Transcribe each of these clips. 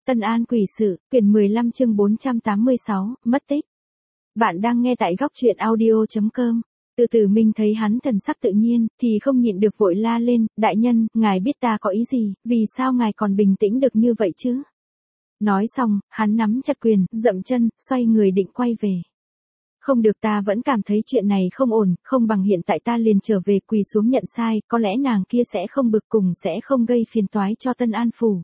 Tân An quỷ sự, quyển 15 chương 486, mất tích. Bạn đang nghe tại góc truyện audio.com. Từ từ Minh thấy hắn thần sắc tự nhiên, thì không nhịn được vội la lên, đại nhân, ngài biết ta có ý gì, vì sao ngài còn bình tĩnh được như vậy chứ? Nói xong, hắn nắm chặt quyền, dậm chân, xoay người định quay về. Không được, ta vẫn cảm thấy chuyện này không ổn, không bằng hiện tại ta liền trở về quỳ xuống nhận sai, có lẽ nàng kia sẽ không bực cùng sẽ không gây phiền toái cho Tân An phủ.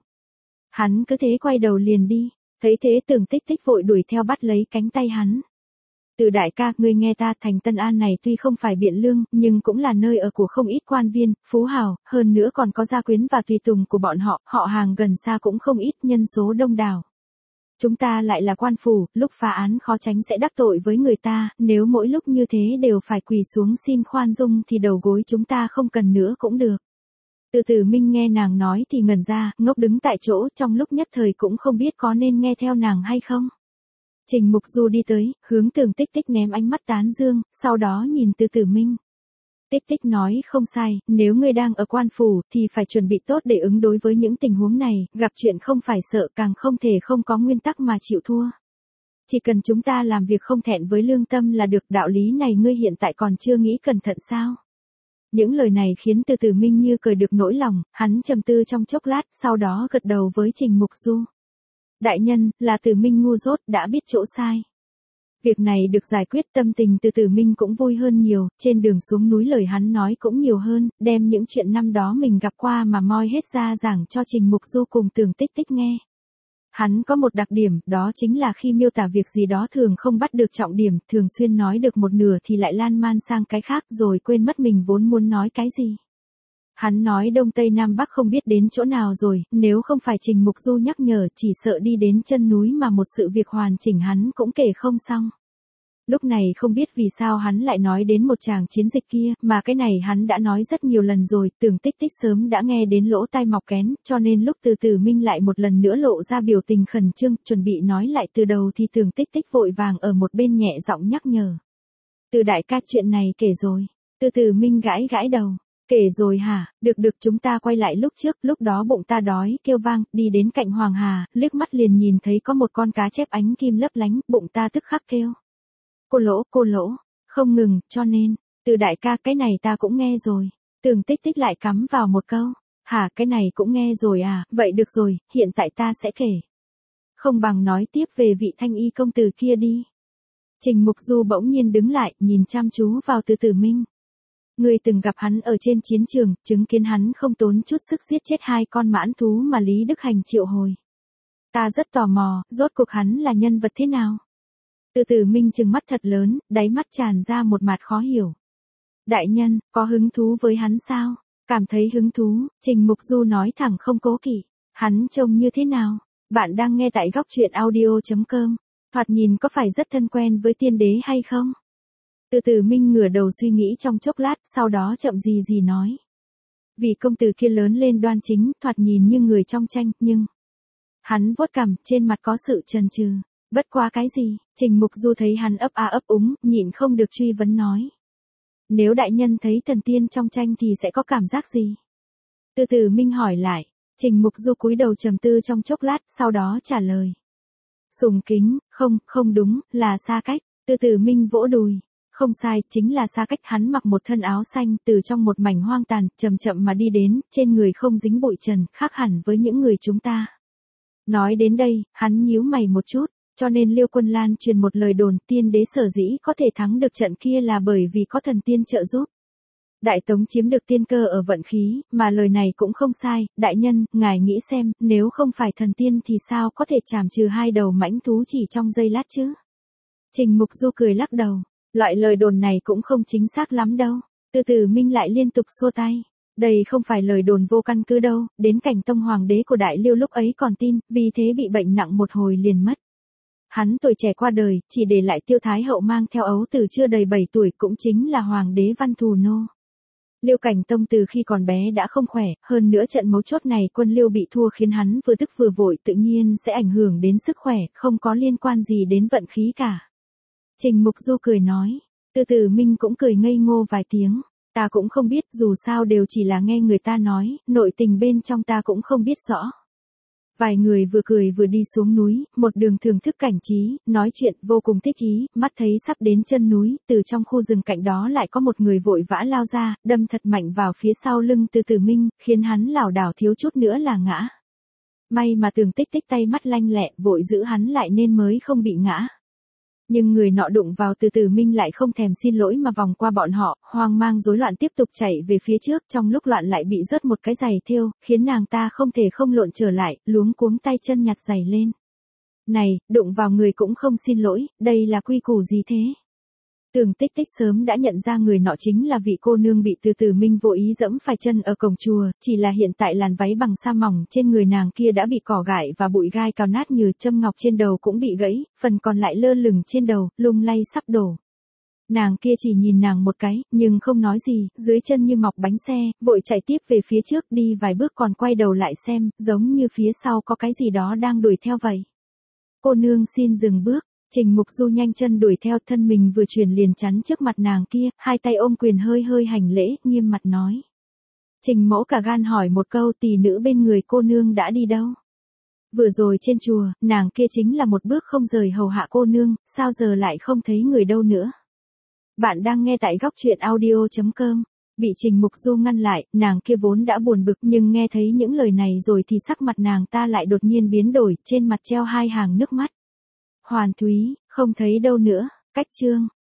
Hắn cứ thế quay đầu liền đi, thấy thế Tưởng Tích Tích vội đuổi theo bắt lấy cánh tay hắn. Từ đại ca, ngươi nghe ta, thành Tân An này tuy không phải Biện Lương, nhưng cũng là nơi ở của không ít quan viên, phú hào, hơn nữa còn có gia quyến và tùy tùng của bọn họ, họ hàng gần xa cũng không ít, nhân số đông đảo. Chúng ta lại là quan phủ, lúc phá án khó tránh sẽ đắc tội với người ta, nếu mỗi lúc như thế đều phải quỳ xuống xin khoan dung thì đầu gối chúng ta không cần nữa cũng được. Từ từ Minh nghe nàng nói thì ngẩn ra, ngốc đứng tại chỗ, trong lúc nhất thời cũng không biết có nên nghe theo nàng hay không. Trình Mục Du đi tới, hướng Tưởng Tích Tích ném ánh mắt tán dương, sau đó nhìn Từ từ Minh. Tích Tích nói không sai, nếu ngươi đang ở quan phủ thì phải chuẩn bị tốt để ứng đối với những tình huống này, gặp chuyện không phải sợ, càng không thể không có nguyên tắc mà chịu thua. Chỉ cần chúng ta làm việc không thẹn với lương tâm là được, đạo lý này ngươi hiện tại còn chưa nghĩ cẩn thận sao? Những lời này khiến Từ từ Minh như cười được nỗi lòng, hắn trầm tư trong chốc lát, sau đó gật đầu với Trình Mục Du. Đại nhân, là Từ Minh ngu dốt, đã biết chỗ sai. Việc này được giải quyết, tâm tình Từ từ Minh cũng vui hơn nhiều, trên đường xuống núi lời hắn nói cũng nhiều hơn, đem những chuyện năm đó mình gặp qua mà moi hết ra giảng cho Trình Mục Du cùng Tưởng Tích Tích nghe. Hắn có một đặc điểm, đó chính là khi miêu tả việc gì đó thường không bắt được trọng điểm, thường xuyên nói được một nửa thì lại lan man sang cái khác rồi quên mất mình vốn muốn nói cái gì. Hắn nói Đông Tây Nam Bắc không biết đến chỗ nào rồi, nếu không phải Trình Mục Du nhắc nhở chỉ sợ đi đến chân núi mà một sự việc hoàn chỉnh hắn cũng kể không xong. Lúc này không biết vì sao hắn lại nói đến một tràng chiến dịch kia, mà cái này hắn đã nói rất nhiều lần rồi, Tưởng Tích Tích sớm đã nghe đến lỗ tai mọc kén, cho nên lúc Từ từ Minh lại một lần nữa lộ ra biểu tình khẩn trương, chuẩn bị nói lại từ đầu thì Tưởng Tích Tích vội vàng ở một bên nhẹ giọng nhắc nhở. Từ đại ca, chuyện này kể rồi. Từ từ Minh gãi gãi đầu. Kể rồi hả, được chúng ta quay lại lúc trước, lúc đó bụng ta đói, kêu vang, đi đến cạnh Hoàng Hà, liếc mắt liền nhìn thấy có một con cá chép ánh kim lấp lánh, bụng ta tức khắc kêu. Cô lỗ, không ngừng, cho nên, Từ đại ca, cái này ta cũng nghe rồi. Tưởng Tích Tích lại cắm vào một câu. Hả, cái này cũng nghe rồi à, vậy được rồi, hiện tại ta sẽ kể. Không bằng nói tiếp về vị thanh y công tử kia đi. Trình Mục Du bỗng nhiên đứng lại, nhìn chăm chú vào Từ từ Minh. Người từng gặp hắn ở trên chiến trường, chứng kiến hắn không tốn chút sức giết chết 2 con mãn thú mà Lý Đức Hành triệu hồi. Ta rất tò mò, rốt cuộc hắn là nhân vật thế nào? Từ từ Minh trừng mắt thật lớn, đáy mắt tràn ra một mặt khó hiểu. Đại nhân, có hứng thú với hắn sao? Cảm thấy hứng thú, Trình Mục Du nói thẳng không cố kỵ. Hắn trông như thế nào? Bạn đang nghe tại góc truyện audio.com. Thoạt nhìn có phải rất thân quen với tiên đế hay không? Từ từ Minh ngửa đầu suy nghĩ trong chốc lát, sau đó chậm gì nói. Vì công tử kia lớn lên đoan chính, thoạt nhìn như người trong tranh, nhưng... Hắn vuốt cằm, trên mặt có sự chần chừ. Bất quá cái gì? Trình Mục Du thấy hắn ấp a ấp úng, nhịn không được truy vấn nói. Nếu đại nhân thấy thần tiên trong tranh thì sẽ có cảm giác gì? Từ từ Minh hỏi lại. Trình Mục Du cúi đầu trầm tư trong chốc lát, sau đó trả lời. Sùng kính, không đúng, là xa cách. Từ từ Minh vỗ đùi. Không sai, chính là xa cách. Hắn mặc một thân áo xanh, từ trong một mảnh hoang tàn, chậm mà đi đến, trên người không dính bụi trần, khác hẳn với những người chúng ta. Nói đến đây, hắn nhíu mày một chút, cho nên Liêu Quân Lan truyền một lời đồn, tiên đế sở dĩ có thể thắng được trận kia là bởi vì có thần tiên trợ giúp. Đại Tống chiếm được tiên cơ ở vận khí, mà lời này cũng không sai, đại nhân, ngài nghĩ xem, nếu không phải thần tiên thì sao có thể trảm trừ 2 đầu mãnh thú chỉ trong giây lát chứ? Trình Mục Du cười lắc đầu. Loại lời đồn này cũng không chính xác lắm đâu. Từ từ Minh lại liên tục xua tay. Đây không phải lời đồn vô căn cứ đâu, đến cảnh tông hoàng đế của Đại Liêu lúc ấy còn tin, vì thế bị bệnh nặng một hồi liền mất. Hắn tuổi trẻ qua đời, chỉ để lại Tiêu Thái Hậu mang theo ấu tử chưa đầy 7 tuổi, cũng chính là hoàng đế Văn Thù Nô. Liêu Cảnh Tông từ khi còn bé đã không khỏe, hơn nữa trận mấu chốt này quân Liêu bị thua khiến hắn vừa tức vừa vội, tự nhiên sẽ ảnh hưởng đến sức khỏe, không có liên quan gì đến vận khí cả. Trình Mục Du cười nói. Từ từ Minh cũng cười ngây ngô vài tiếng. Ta cũng không biết, dù sao đều chỉ là nghe người ta nói, nội tình bên trong ta cũng không biết rõ. Vài người vừa cười vừa đi xuống núi, một đường thưởng thức cảnh trí, nói chuyện vô cùng thích ý, mắt thấy sắp đến chân núi, từ trong khu rừng cạnh đó lại có một người vội vã lao ra, đâm thật mạnh vào phía sau lưng Từ Tử Minh, khiến hắn lảo đảo thiếu chút nữa là ngã. May mà Tường Tích Tích tay mắt lanh lẹ, vội giữ hắn lại nên mới không bị ngã. Nhưng người nọ đụng vào Từ Tử Minh lại không thèm xin lỗi mà vòng qua bọn họ, hoang mang rối loạn tiếp tục chạy về phía trước, trong lúc loạn lại bị rớt một cái giày thêu, khiến nàng ta không thể không lộn trở lại, luống cuống tay chân nhặt giày lên. Này, đụng vào người cũng không xin lỗi, đây là quy củ gì thế? Tường Tích Tích sớm đã nhận ra người nọ chính là vị cô nương bị Từ Tử Minh vô ý dẫm phải chân ở cổng chùa, chỉ là hiện tại làn váy bằng sa mỏng trên người nàng kia đã bị cỏ gại và bụi gai cào nát, như châm ngọc trên đầu cũng bị gãy, phần còn lại lơ lửng trên đầu, lung lay sắp đổ. Nàng kia chỉ nhìn nàng một cái, nhưng không nói gì, dưới chân như mọc bánh xe, vội chạy tiếp về phía trước, đi vài bước còn quay đầu lại xem, giống như phía sau có cái gì đó đang đuổi theo vậy. Cô nương xin dừng bước. Trình Mục Du nhanh chân đuổi theo, thân mình vừa chuyển liền chắn trước mặt nàng kia, hai tay ôm quyền hơi hơi hành lễ, nghiêm mặt nói. Trình mẫu cả gan hỏi một câu, tỷ nữ bên người cô nương đã đi đâu? Vừa rồi trên chùa, nàng kia chính là một bước không rời hầu hạ cô nương, sao giờ lại không thấy người đâu nữa? Bạn đang nghe tại góc truyện audio.com. Bị Trình Mục Du ngăn lại, nàng kia vốn đã buồn bực nhưng nghe thấy những lời này rồi thì sắc mặt nàng ta lại đột nhiên biến đổi, trên mặt treo hai hàng nước mắt. Hoàn Thúy, không thấy đâu nữa, cách chương.